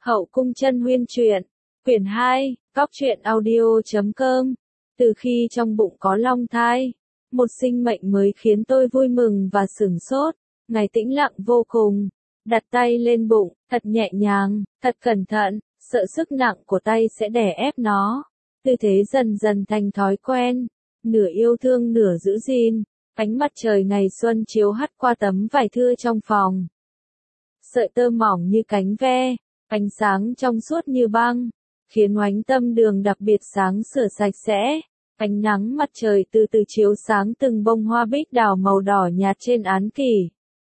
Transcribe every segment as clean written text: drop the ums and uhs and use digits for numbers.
Hậu cung chân huyên truyện, quyển 2, góc truyện audio.com. Từ khi trong bụng có long thai, một sinh mệnh mới khiến tôi vui mừng và sửng sốt. Ngày tĩnh lặng vô cùng, đặt tay lên bụng, thật nhẹ nhàng, thật cẩn thận, sợ sức nặng của tay sẽ đè ép nó. Tư thế dần dần thành thói quen, nửa yêu thương nửa giữ gìn. Ánh mặt trời ngày xuân chiếu hắt qua tấm vải thưa trong phòng. Sợi tơ mỏng như cánh ve, ánh sáng trong suốt như băng, khiến oánh tâm đường đặc biệt sáng sủa sạch sẽ. Ánh nắng mặt trời từ từ chiếu sáng từng bông hoa bích đào màu đỏ nhạt trên án kỷ.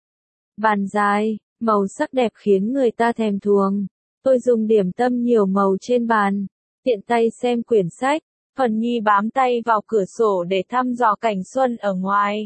Bàn dài, màu sắc đẹp khiến người ta thèm thuồng. Tôi dùng điểm tâm nhiều màu trên bàn, tiện tay xem quyển sách. Phần Nhi bám tay vào cửa sổ để thăm dò cảnh xuân ở ngoài.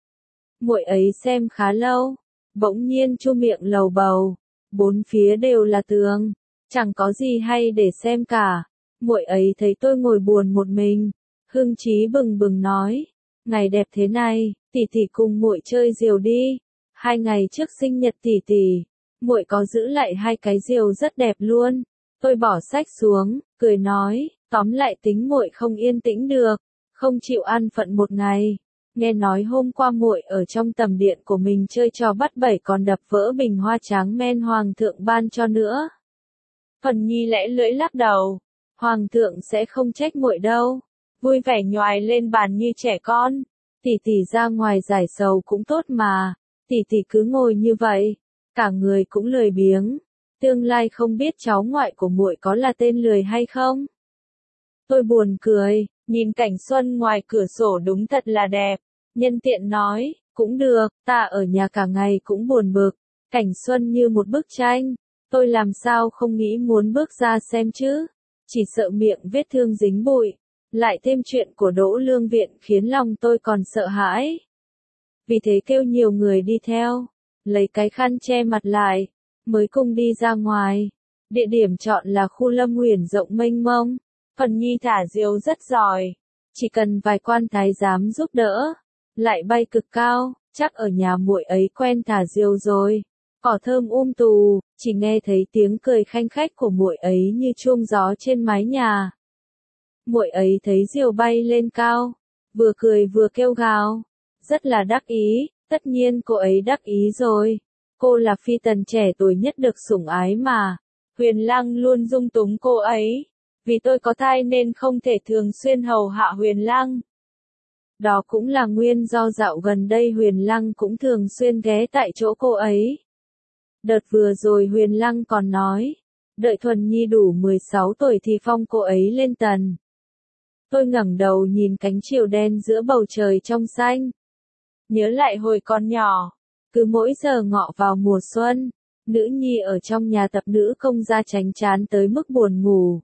Muội ấy xem khá lâu, bỗng nhiên chu miệng lầu bầu, bốn phía đều là tường, chẳng có gì hay để xem cả. Muội ấy thấy tôi ngồi buồn một mình, hưng chí bừng bừng nói: "Ngày đẹp thế này, tỷ tỷ cùng muội chơi diều đi. 2 ngày trước sinh nhật tỷ tỷ, muội có giữ lại 2 cái diều rất đẹp luôn." Tôi bỏ sách xuống, cười nói: "Tóm lại tính muội không yên tĩnh được, không chịu an phận một ngày. Nghe nói hôm qua muội ở trong tầm điện của mình chơi trò bắt bẩy còn đập vỡ bình hoa tráng men hoàng thượng ban cho nữa." Phần Nhi lẽ lưỡi lắc đầu. "Hoàng thượng sẽ không trách muội đâu." Vui vẻ nhoài lên bàn như trẻ con. "Tỷ tỷ ra ngoài giải sầu cũng tốt mà, tỷ tỷ cứ ngồi như vậy, cả người cũng lười biếng. Tương lai không biết cháu ngoại của muội có là tên lười hay không?" Tôi buồn cười, nhìn cảnh xuân ngoài cửa sổ đúng thật là đẹp. Nhân tiện nói: "Cũng được, ta ở nhà cả ngày cũng buồn bực, cảnh xuân như một bức tranh, tôi làm sao không nghĩ muốn bước ra xem chứ, chỉ sợ miệng vết thương dính bụi, lại thêm chuyện của Đỗ Lương Viện khiến lòng tôi còn sợ hãi." Vì thế kêu nhiều người đi theo, lấy cái khăn che mặt lại, mới cùng đi ra ngoài. Địa điểm chọn là khu Lâm Uyển rộng mênh mông. Phần Nhi thả diều rất giỏi, chỉ cần vài quan thái giám giúp đỡ, lại bay cực cao, chắc ở nhà muội ấy quen thả diều rồi. Cỏ thơm tù, chỉ nghe thấy tiếng cười khanh khách của muội ấy như chuông gió trên mái nhà. Muội ấy thấy diều bay lên cao, vừa cười vừa kêu gào, rất là đắc ý. Tất nhiên cô ấy đắc ý rồi, cô là phi tần trẻ tuổi nhất được sủng ái mà. Huyền Lăng luôn dung túng cô ấy. Vì tôi có thai nên không thể thường xuyên hầu hạ Huyền Lăng. Đó cũng là nguyên do dạo gần đây Huyền Lăng cũng thường xuyên ghé tại chỗ cô ấy. Đợt vừa rồi Huyền Lăng còn nói, đợi Thuần Nhi đủ 16 tuổi thì phong cô ấy lên tần. Tôi ngẩng đầu nhìn cánh chiều đen giữa bầu trời trong xanh. Nhớ lại hồi còn nhỏ, cứ mỗi giờ ngọ vào mùa xuân, nữ nhi ở trong nhà tập nữ công gia chánh chán tới mức buồn ngủ.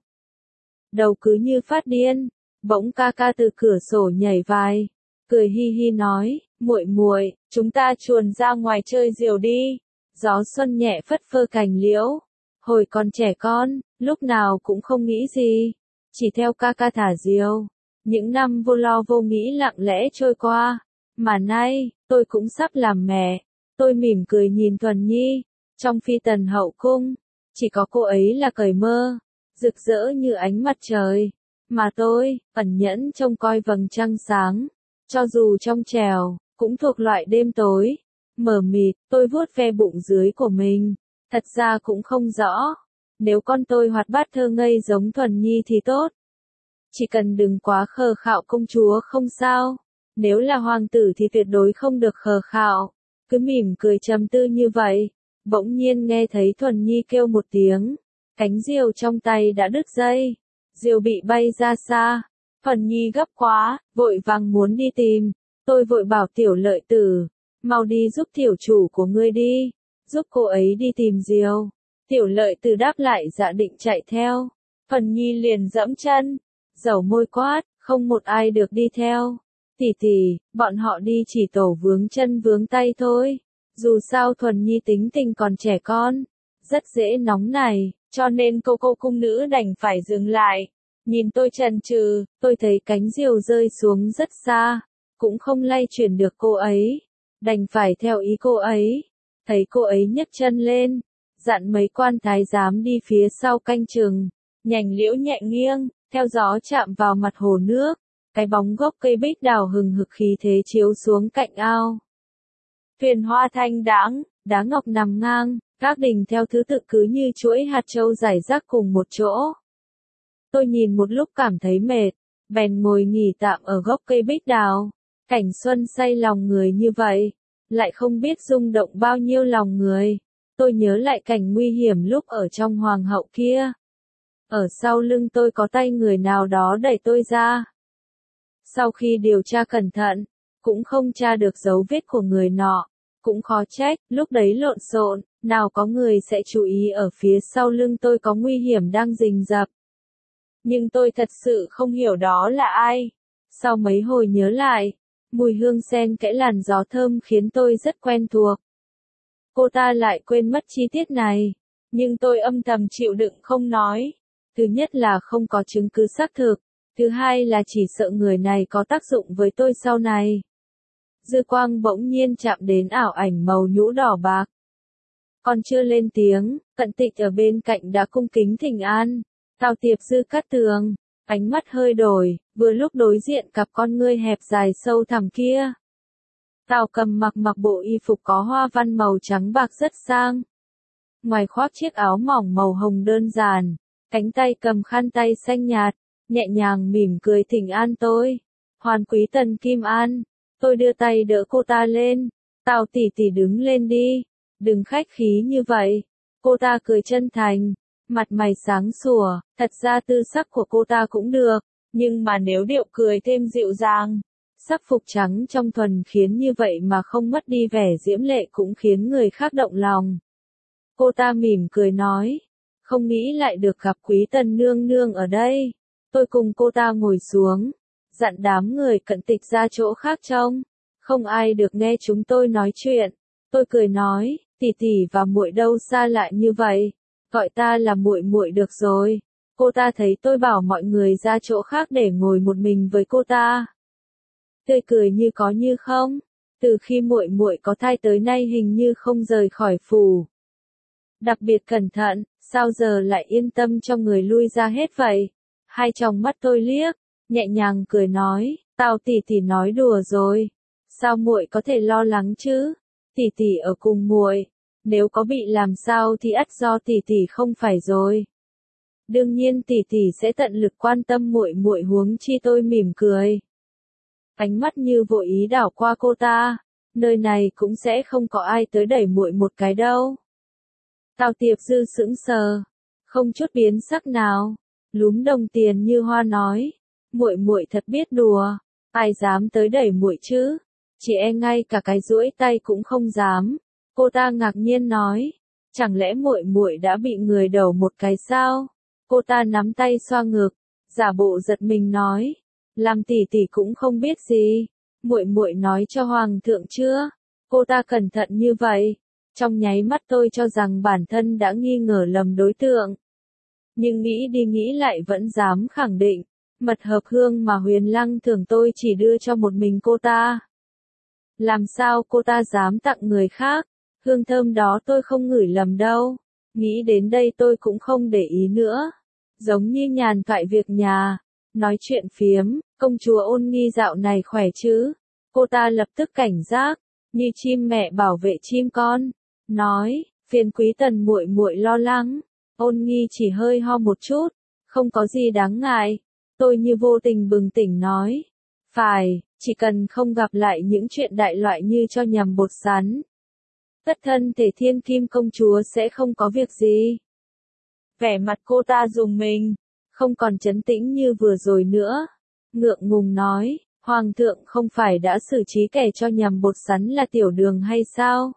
Đầu cứ như phát điên, bỗng ca ca từ cửa sổ nhảy vai, cười hi hi nói: "Muội muội, chúng ta chuồn ra ngoài chơi diều đi." Gió xuân nhẹ phất phơ cành liễu. Hồi còn trẻ con, lúc nào cũng không nghĩ gì, chỉ theo ca ca thả diều. Những năm vô lo vô nghĩ lặng lẽ trôi qua, mà nay, tôi cũng sắp làm mẹ. Tôi mỉm cười nhìn Thuần Nhi, trong phi tần hậu cung, chỉ có cô ấy là cởi mơ, rực rỡ như ánh mặt trời, mà tôi, ẩn nhẫn trông coi vầng trăng sáng, cho dù trong trèo, cũng thuộc loại đêm tối. Mờ mịt, tôi vuốt ve bụng dưới của mình, thật ra cũng không rõ, nếu con tôi hoạt bát thơ ngây giống Thuần Nhi thì tốt. Chỉ cần đừng quá khờ khạo công chúa không sao, nếu là hoàng tử thì tuyệt đối không được khờ khạo. Cứ mỉm cười trầm tư như vậy, bỗng nhiên nghe thấy Thuần Nhi kêu một tiếng. Cánh diều trong tay đã đứt dây, diều bị bay ra xa. Phần Nhi gấp quá, vội vàng muốn đi tìm. Tôi vội bảo Tiểu Lợi Tử, mau đi giúp tiểu chủ của ngươi đi, giúp cô ấy đi tìm diều. Tiểu Lợi Tử đáp lại dạ định chạy theo. Phần Nhi liền dẫm chân, dẩu môi quát: "Không một ai được đi theo. Tỷ tỷ, bọn họ đi chỉ tổ vướng chân vướng tay thôi. Dù sao Thuần Nhi tính tình còn trẻ con, rất dễ nóng này, cho nên cô cung nữ đành phải dừng lại." Nhìn tôi chần chừ, tôi thấy cánh diều rơi xuống rất xa, cũng không lay chuyển được cô ấy, đành phải theo ý cô ấy. Thấy cô ấy nhấc chân lên, dặn mấy quan thái giám đi phía sau canh chừng. Nhành liễu nhẹ nghiêng, theo gió chạm vào mặt hồ nước, cái bóng gốc cây bích đào hừng hực khí thế chiếu xuống cạnh ao. Thuyền hoa thanh đãng, đá ngọc nằm ngang, các đình theo thứ tự cứ như chuỗi hạt châu rải rác cùng một chỗ. Tôi nhìn một lúc cảm thấy mệt, bèn ngồi nghỉ tạm ở gốc cây bích đào. Cảnh xuân say lòng người như vậy, lại không biết rung động bao nhiêu lòng người. Tôi nhớ lại cảnh nguy hiểm lúc ở trong hoàng hậu kia. Ở sau lưng tôi có tay người nào đó đẩy tôi ra. Sau khi điều tra cẩn thận, cũng không tra được dấu vết của người nọ. Cũng khó trách, lúc đấy lộn xộn, nào có người sẽ chú ý ở phía sau lưng tôi có nguy hiểm đang rình rập. Nhưng tôi thật sự không hiểu đó là ai. Sau mấy hồi nhớ lại, mùi hương sen kẽ làn gió thơm khiến tôi rất quen thuộc. Cô ta lại quên mất chi tiết này, nhưng tôi âm thầm chịu đựng không nói. Thứ nhất là không có chứng cứ xác thực, thứ hai là chỉ sợ người này có tác dụng với tôi sau này. Dư quang bỗng nhiên chạm đến ảo ảnh màu nhũ đỏ bạc. Còn chưa lên tiếng, Cận Tịch ở bên cạnh đã cung kính thỉnh an. Tào Tiệp Dư cắt tường, ánh mắt hơi đổi, vừa lúc đối diện cặp con ngươi hẹp dài sâu thẳm kia. Tào Cầm mặc bộ y phục có hoa văn màu trắng bạc rất sang. Ngoài khoác chiếc áo mỏng màu hồng đơn giản, cánh tay cầm khăn tay xanh nhạt, nhẹ nhàng mỉm cười thỉnh an tôi. Hoàn quý Tần Kim An, tôi đưa tay đỡ cô ta lên. Tào tỷ tỷ đứng lên đi, đừng khách khí như vậy. Cô ta cười chân thành, mặt mày sáng sủa, thật ra tư sắc của cô ta cũng được, nhưng mà nếu điệu cười thêm dịu dàng, sắc phục trắng trong thuần khiến như vậy mà không mất đi vẻ diễm lệ cũng khiến người khác động lòng. Cô ta mỉm cười nói, không nghĩ lại được gặp Quý Tần nương nương ở đây. Tôi cùng cô ta ngồi xuống, dặn đám người Cận Tịch ra chỗ khác trông, không ai được nghe chúng tôi nói chuyện. Tôi cười nói, tỷ tỷ và muội đâu xa lại như vậy, gọi ta là muội muội được rồi. Cô ta thấy tôi bảo mọi người ra chỗ khác để ngồi một mình với cô ta, tươi cười như có như không. Từ khi muội muội có thai tới nay hình như không rời khỏi phủ. Đặc biệt cẩn thận, sao giờ lại yên tâm cho người lui ra hết vậy? Hai tròng mắt tôi liếc, nhẹ nhàng cười nói, Tào tỷ tỷ nói đùa rồi. Sao muội có thể lo lắng chứ? Tỷ tỷ ở cùng muội, nếu có bị làm sao thì ắt do tỷ tỷ không phải rồi. Đương nhiên tỷ tỷ sẽ tận lực quan tâm muội muội, huống chi. Tôi mỉm cười. Ánh mắt như vội ý đảo qua cô ta, nơi này cũng sẽ không có ai tới đẩy muội một cái đâu. Tào Tiệp Dư sững sờ, không chút biến sắc nào, lúm đồng tiền như hoa nói, muội muội thật biết đùa, ai dám tới đẩy muội chứ? Chỉ e ngay cả cái duỗi tay cũng không dám. Cô ta ngạc nhiên nói, chẳng lẽ muội muội đã bị người đầu một cái sao? Cô ta nắm tay xoa ngực, giả bộ giật mình nói, làm tỷ tỷ cũng không biết gì, muội muội nói cho hoàng thượng chưa? Cô ta cẩn thận như vậy, trong nháy mắt tôi cho rằng bản thân đã nghi ngờ lầm đối tượng. Nhưng nghĩ đi nghĩ lại vẫn dám khẳng định, mật hợp hương mà Huyền Lăng thường tôi chỉ đưa cho một mình cô ta. Làm sao cô ta dám tặng người khác? Hương thơm đó tôi không ngửi lầm đâu. Nghĩ đến đây tôi cũng không để ý nữa. Giống như nhàn thoại việc nhà, nói chuyện phiếm, công chúa Ôn Nghi dạo này khỏe chứ? Cô ta lập tức cảnh giác, như chim mẹ bảo vệ chim con, nói, phiền Quý Tần muội muội lo lắng. Ôn Nghi chỉ hơi ho một chút, không có gì đáng ngại. Tôi như vô tình bừng tỉnh nói, phải, chỉ cần không gặp lại những chuyện đại loại như cho nhầm bột sắn, tất thân thể Thiên Kim công chúa sẽ không có việc gì. Vẻ mặt cô ta rùng mình, không còn trấn tĩnh như vừa rồi nữa. Ngượng ngùng nói, Hoàng thượng không phải đã xử trí kẻ cho nhầm bột sắn là Tiểu Đường hay sao?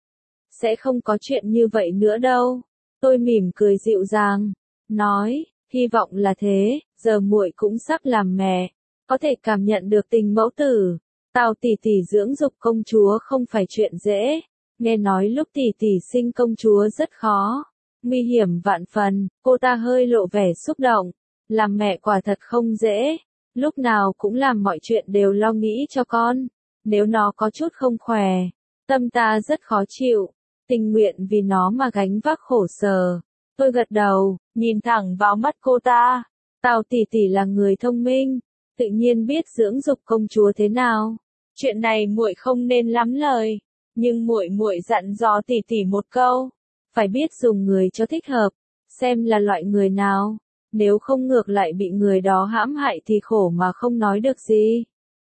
Sẽ không có chuyện như vậy nữa đâu. Tôi mỉm cười dịu dàng, nói, hy vọng là thế, giờ muội cũng sắp làm mẹ, có thể cảm nhận được tình mẫu tử. Tào tỷ tỷ dưỡng dục công chúa không phải chuyện dễ, nghe nói lúc tỷ tỷ sinh công chúa rất khó, nguy hiểm vạn phần. Cô ta hơi lộ vẻ xúc động, làm mẹ quả thật không dễ, lúc nào cũng làm mọi chuyện đều lo nghĩ cho con, nếu nó có chút không khỏe, tâm ta rất khó chịu. tình nguyện vì nó mà gánh vác khổ sở. Tôi gật đầu, nhìn thẳng vào mắt cô ta. Tào tỷ tỷ là người thông minh, tự nhiên biết dưỡng dục công chúa thế nào. Chuyện này muội không nên lắm lời, nhưng muội dặn dò tỷ tỷ một câu, phải biết dùng người cho thích hợp, xem là loại người nào, nếu không ngược lại bị người đó hãm hại thì khổ mà không nói được gì.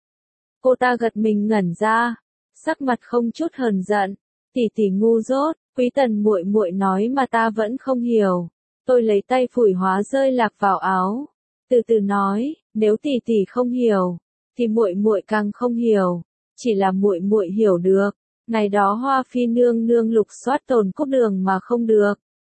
Cô ta gật mình ngẩn ra, sắc mặt không chút hờn giận, tỷ tỷ ngu dốt, Quý Tần muội nói mà ta vẫn không hiểu. Tôi lấy tay phủi hóa rơi lạc vào áo, từ từ nói, nếu tỷ tỷ không hiểu, thì muội càng không hiểu, chỉ là muội hiểu được, ngày đó Hoa Phi nương nương lục soát tồn cúc đường mà không được,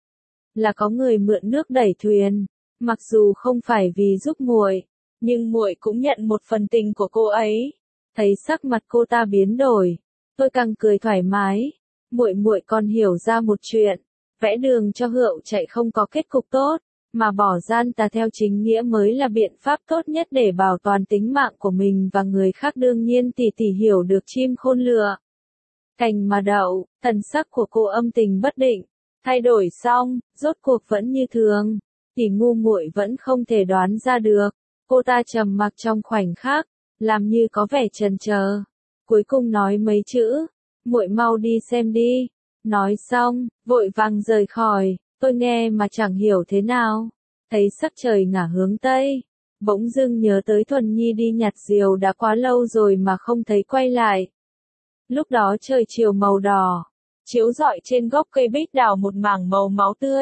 là có người mượn nước đẩy thuyền, mặc dù không phải vì giúp muội, nhưng muội cũng nhận một phần tình của cô ấy. Thấy sắc mặt cô ta biến đổi, tôi càng cười thoải mái, muội còn hiểu ra một chuyện, vẽ đường cho Hựu chạy không có kết cục tốt, mà bỏ gian tà theo chính nghĩa mới là biện pháp tốt nhất để bảo toàn tính mạng của mình và người khác. Đương nhiên tỷ tỷ hiểu được chim khôn lựa cành mà đậu, thần sắc của cô âm tình bất định, thay đổi xong, rốt cuộc vẫn như thường, tỷ ngu muội vẫn không thể đoán ra được. Cô ta trầm mặc trong khoảnh khắc, làm như có vẻ chần chờ, cuối cùng nói mấy chữ, muội mau đi xem đi. Nói xong, vội vàng rời khỏi, tôi nghe mà chẳng hiểu thế nào. Thấy sắc trời ngả hướng Tây, bỗng dưng nhớ tới Thuần Nhi đi nhặt diều đã quá lâu rồi mà không thấy quay lại. Lúc đó trời chiều màu đỏ, chiếu rọi trên gốc cây bích đào một mảng màu máu tươi.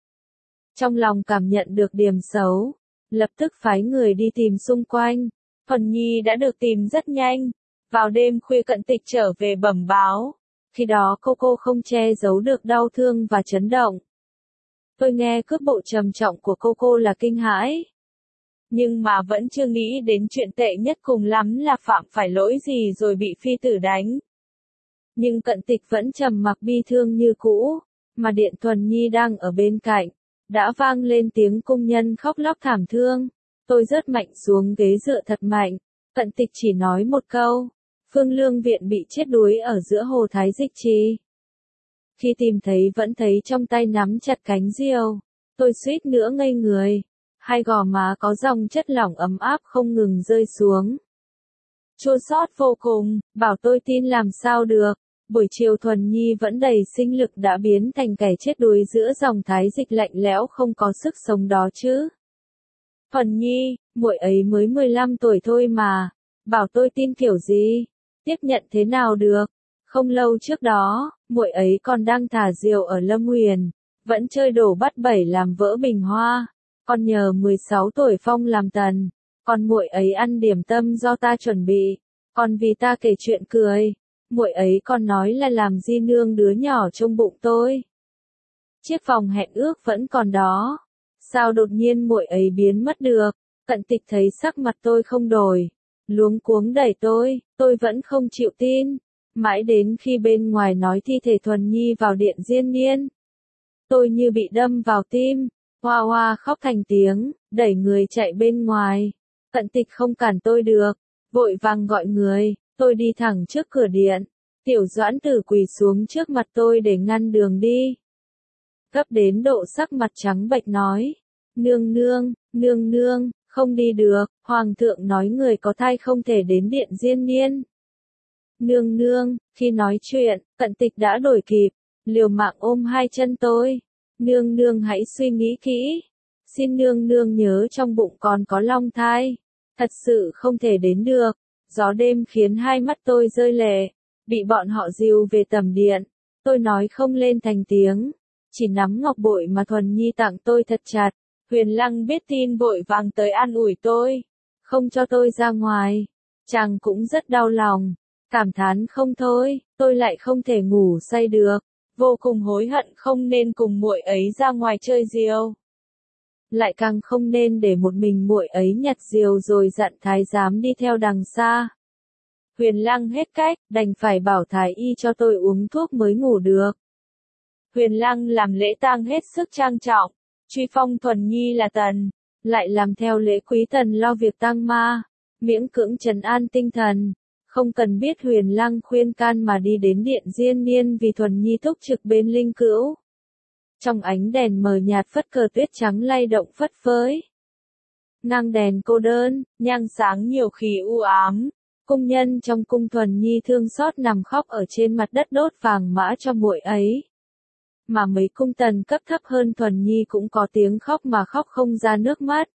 Trong lòng cảm nhận được điểm xấu, lập tức phái người đi tìm xung quanh. Thuần Nhi đã được tìm rất nhanh, vào đêm khuya Cận Tịch trở về bẩm báo. Khi đó cô không che giấu được đau thương và chấn động. Tôi nghe cước bộ trầm trọng của cô là kinh hãi. Nhưng mà vẫn chưa nghĩ đến chuyện tệ nhất, cùng lắm là phạm phải lỗi gì rồi bị phi tử đánh. Nhưng Cận Tịch vẫn trầm mặc bi thương như cũ, mà Điện Thuần Nhi đang ở bên cạnh, đã vang lên tiếng cung nhân khóc lóc thảm thương. Tôi rớt mạnh xuống ghế dựa thật mạnh, Cận Tịch chỉ nói một câu, Phương Lương Viện bị chết đuối ở giữa hồ Thái Dịch Trì. Khi tìm thấy vẫn thấy trong tay nắm chặt cánh diều, tôi suýt nữa ngây người, hai gò má có dòng chất lỏng ấm áp không ngừng rơi xuống. Chua xót vô cùng, bảo tôi tin làm sao được, buổi chiều Thuần Nhi vẫn đầy sinh lực đã biến thành kẻ chết đuối giữa dòng Thái Dịch lạnh lẽo không có sức sống đó chứ. Thuần Nhi, muội ấy mới 15 tuổi thôi mà, bảo tôi tin kiểu gì, tiếp nhận thế nào được. Không lâu trước đó, muội ấy còn đang thả diều ở Lâm Huyền, vẫn chơi đổ bắt bẩy làm vỡ bình hoa, còn nhờ 16 tuổi phong làm tần, còn muội ấy ăn điểm tâm do ta chuẩn bị, còn vì ta kể chuyện cười, muội ấy còn nói là làm di nương đứa nhỏ trong bụng tôi. Chiếc vòng hẹn ước vẫn còn đó, sao đột nhiên muội ấy biến mất được? Cận Tịch thấy sắc mặt tôi không đổi, luống cuống đẩy tôi vẫn không chịu tin. Mãi đến khi bên ngoài nói thi thể Thuần Nhi vào điện Diên Niên, tôi như bị đâm vào tim, hoa hoa khóc thành tiếng, đẩy người chạy bên ngoài. Cận Tịch không cản tôi được, vội vàng gọi người, tôi đi thẳng trước cửa điện. Tiểu Doãn Tử quỳ xuống trước mặt tôi để ngăn đường đi. Gấp đến độ sắc mặt trắng bệch nói, nương nương, không đi được, Hoàng thượng nói người có thai không thể đến điện Diên Niên. Nương, khi nói chuyện, Cận Tịch đã đổi kịp, liều mạng ôm hai chân tôi. Nương hãy suy nghĩ kỹ. Xin nương nhớ trong bụng còn có long thai. Thật sự không thể đến được. Gió đêm khiến hai mắt tôi rơi lệ. Bị bọn họ dìu về tầm điện. Tôi nói không lên thành tiếng. Chỉ nắm ngọc bội mà Thuần Nhi tặng tôi thật chặt. Huyền Lăng biết tin vội vàng tới an ủi tôi. Không cho tôi ra ngoài. Chàng cũng rất đau lòng. Cảm thán không thôi, tôi lại không thể ngủ say được, vô cùng hối hận không nên cùng muội ấy ra ngoài chơi diều. Lại càng không nên để một mình muội ấy nhặt diều rồi dặn thái giám đi theo đằng xa. Huyền Lăng hết cách, đành phải bảo thái y cho tôi uống thuốc mới ngủ được. Huyền Lăng làm lễ tang hết sức trang trọng, truy phong Thuần Nhi là tần, lại làm theo lễ quý tần lo việc tang ma, miễn cưỡng trấn an tinh thần. Không cần biết Huyền Lăng khuyên can mà đi đến điện Diên Niên vì Thuần Nhi túc trực bên linh cữu. Trong ánh đèn mờ nhạt phất cờ tuyết trắng lay động phất phới. Ngang đèn cô đơn, nhang sáng nhiều khi u ám. Cung nhân trong cung Thuần Nhi thương xót nằm khóc ở trên mặt đất đốt vàng mã cho muội ấy. Mà mấy cung tần cấp thấp hơn Thuần Nhi cũng có tiếng khóc mà khóc không ra nước mắt.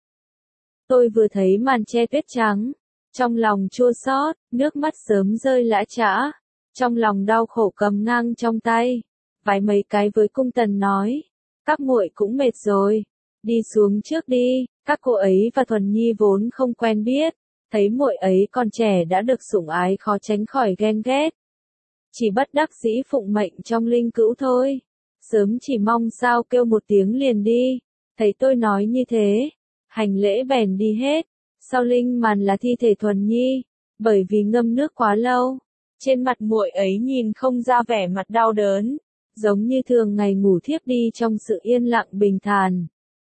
Tôi vừa thấy màn che tuyết trắng, trong lòng chua xót, nước mắt sớm rơi lã chã, trong lòng đau khổ cầm ngang trong tay, vái mấy cái với cung tần nói, các muội cũng mệt rồi, đi xuống trước đi. Các cô ấy và Thuần Nhi vốn không quen biết, thấy muội ấy còn trẻ đã được sủng ái khó tránh khỏi ghen ghét. Chỉ bất đắc dĩ phụng mệnh trong linh cữu thôi, sớm chỉ mong sao kêu một tiếng liền đi. Thấy tôi nói như thế, hành lễ bèn đi hết. Sau linh màn là thi thể Thuần Nhi, bởi vì ngâm nước quá lâu, trên mặt muội ấy nhìn không ra vẻ mặt đau đớn, giống như thường ngày ngủ thiếp đi trong sự yên lặng bình thản.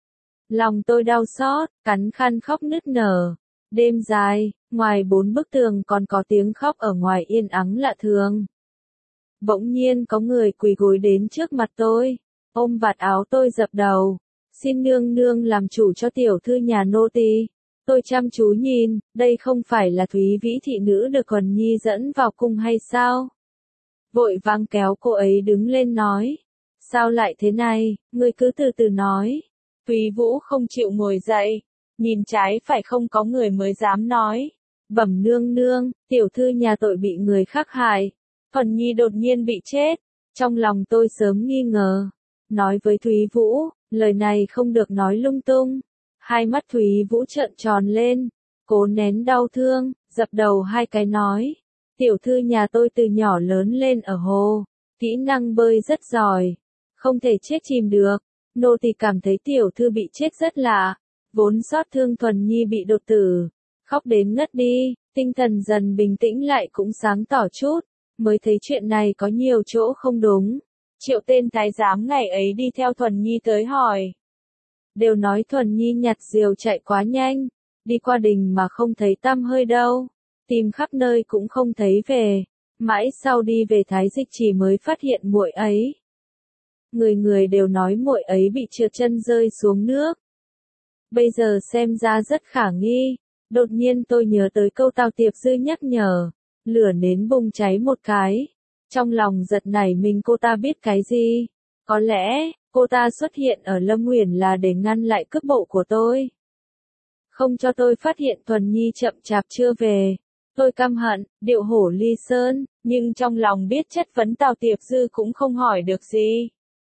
Lòng tôi đau xót, cắn khăn khóc nức nở. Đêm dài, ngoài 4 bức tường còn có tiếng khóc ở ngoài yên ắng lạ thường. Bỗng nhiên có người quỳ gối đến trước mặt tôi, ôm vạt áo tôi dập đầu, xin nương nương làm chủ cho tiểu thư nhà nô tỳ. Tôi chăm chú nhìn, đây không phải là Thúy Vĩ thị nữ được Thuần Nhi dẫn vào cung hay sao? Vội vàng kéo cô ấy đứng lên nói, sao lại thế này, ngươi cứ từ từ nói. Thúy Vũ không chịu ngồi dậy, nhìn trái phải không có người mới dám nói. Bẩm nương nương, tiểu thư nhà tội bị người khác hại. Thuần Nhi đột nhiên bị chết. Trong lòng tôi sớm nghi ngờ. Nói với Thúy Vũ, lời này không được nói lung tung. Hai mắt Thúy Vũ trợn tròn lên, cố nén đau thương, dập đầu hai cái nói. Tiểu thư nhà tôi từ nhỏ lớn lên ở hồ, kỹ năng bơi rất giỏi, không thể chết chìm được. Nô tỳ cảm thấy tiểu thư bị chết rất lạ, vốn xót thương Thuần Nhi bị đột tử, khóc đến ngất đi, tinh thần dần bình tĩnh lại cũng sáng tỏ chút, mới thấy chuyện này có nhiều chỗ không đúng. Triệu tên thái giám ngày ấy đi theo Thuần Nhi tới hỏi. Đều nói Thuần Nhi nhặt diều chạy quá nhanh, đi qua đình mà không thấy tăm hơi đâu, tìm khắp nơi cũng không thấy về, mãi sau đi về Thái Dịch Trì mới phát hiện muội ấy. Người người đều nói muội ấy bị trượt chân rơi xuống nước. Bây giờ xem ra rất khả nghi, đột nhiên tôi nhớ tới câu Tào Tiệp Dư nhắc nhở, lửa nến bùng cháy một cái. Trong lòng giật nảy mình cô ta biết cái gì? Có lẽ, cô ta xuất hiện ở Lâm Uyển là để ngăn lại cước bộ của tôi. Không cho tôi phát hiện Thuần Nhi chậm chạp chưa về. Tôi căm hận, điệu hổ ly sơn, nhưng trong lòng biết chất vấn Tào Tiệp Dư cũng không hỏi được gì.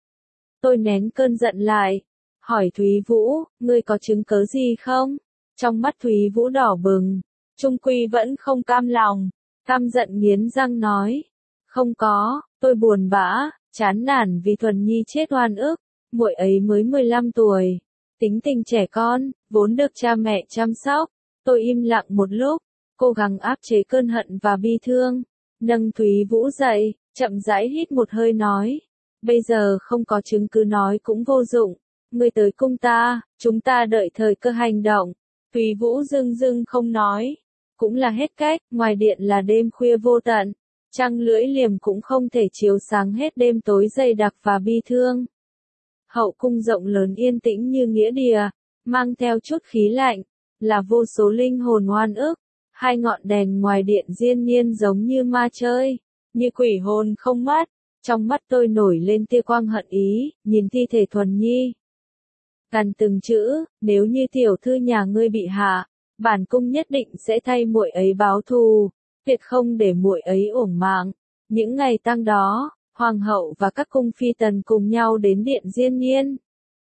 Tôi nén cơn giận lại, hỏi Thúy Vũ, ngươi có chứng cớ gì không? Trong mắt Thúy Vũ đỏ bừng, trung quy vẫn không cam lòng, căm giận nghiến răng nói. Không có, tôi buồn bã, chán nản vì Thuần Nhi chết oan ức, muội ấy mới 15 tuổi, tính tình trẻ con, vốn được cha mẹ chăm sóc. Tôi im lặng một lúc, cố gắng áp chế cơn hận và bi thương, nâng Thúy Vũ dậy, chậm rãi hít một hơi nói. Bây giờ không có chứng cứ nói cũng vô dụng, ngươi tới cung ta, chúng ta đợi thời cơ hành động. Thúy Vũ dưng dưng không nói, cũng là hết cách, ngoài điện là đêm khuya vô tận, trăng lưỡi liềm cũng không thể chiếu sáng hết đêm tối dày đặc và bi thương. Hậu cung rộng lớn yên tĩnh như nghĩa địa, mang theo chút khí lạnh, là vô số linh hồn oan ức. Hai ngọn đèn ngoài điện Diên Niên giống như ma chơi, như quỷ hồn không mắt. Trong mắt tôi nổi lên tia quang hận ý, nhìn thi thể Thuần Nhi. Gần từng chữ, nếu như tiểu thư nhà ngươi bị hạ, bản cung nhất định sẽ thay muội ấy báo thù, tuyệt không để muội ấy uổng mạng. Những ngày tang đó, hoàng hậu và các cung phi tần cùng nhau đến điện Diên Niên.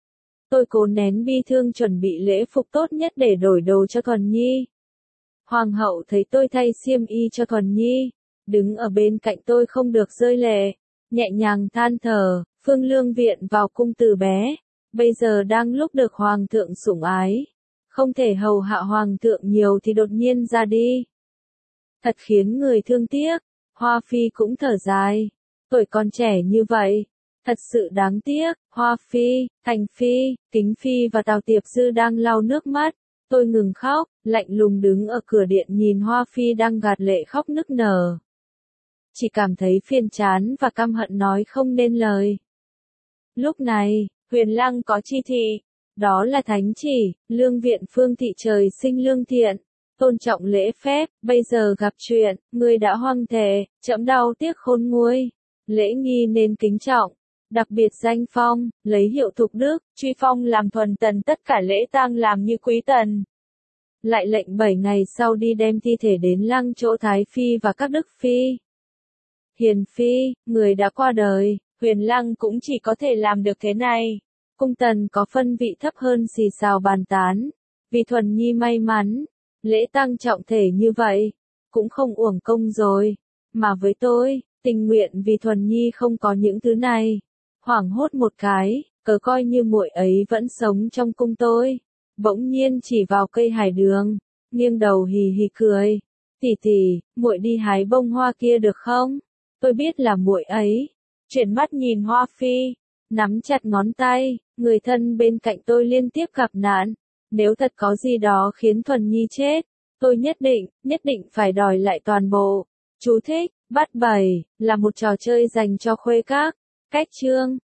Tôi cố nén bi thương chuẩn bị lễ phục tốt nhất để đổi đồ cho Thuần Nhi. Hoàng hậu thấy tôi thay xiêm y cho Thuần Nhi, đứng ở bên cạnh tôi không được rơi lệ, nhẹ nhàng than thở, Phương Lương Viện vào cung từ bé, bây giờ đang lúc được hoàng thượng sủng ái, không thể hầu hạ hoàng thượng nhiều thì đột nhiên ra đi. Thật khiến người thương tiếc. Hoa Phi cũng thở dài, tuổi còn trẻ như vậy, thật sự đáng tiếc. Hoa Phi, Thành Phi, Kính Phi và Tào Tiệp Dư đang lau nước mắt, tôi ngừng khóc, lạnh lùng đứng ở cửa điện nhìn Hoa Phi đang gạt lệ khóc nức nở. Chỉ cảm thấy phiền chán và căm hận nói không nên lời. Lúc này, Huyền Lăng có chi thị, đó là thánh chỉ, Lương Viện Phương thị trời sinh lương thiện, tôn trọng lễ phép, bây giờ gặp chuyện, ngươi đã hoang thề, trẫm đau tiếc khôn nguôi, lễ nghi nên kính trọng, đặc biệt danh phong, lấy hiệu thục đức, truy phong làm thuần tần tất cả lễ tang làm như quý tần. Lại lệnh 7 ngày sau đi đem thi thể đến lăng chỗ Thái Phi và các đức phi. Hiền phi, người đã qua đời, Huyền Lăng cũng chỉ có thể làm được thế này. Cung tần có phân vị thấp hơn xì xào bàn tán. Vì Thuần Nhi may mắn, lễ tang trọng thể như vậy, cũng không uổng công rồi. Mà với tôi, tình nguyện vì Thuần Nhi không có những thứ này. Hoảng hốt một cái, cớ coi như muội ấy vẫn sống trong cung tôi. Bỗng nhiên chỉ vào cây hải đường, nghiêng đầu hì hì cười. Tỷ tỷ, muội đi hái bông hoa kia được không? Tôi biết là muội ấy. Chuyển mắt nhìn Hoa Phi, nắm chặt ngón tay, người thân bên cạnh tôi liên tiếp gặp nạn. Nếu thật có gì đó khiến Thuần Nhi chết, tôi nhất định phải đòi lại toàn bộ. Chú thích, bắt bày, là một trò chơi dành cho khuê các. Cách chương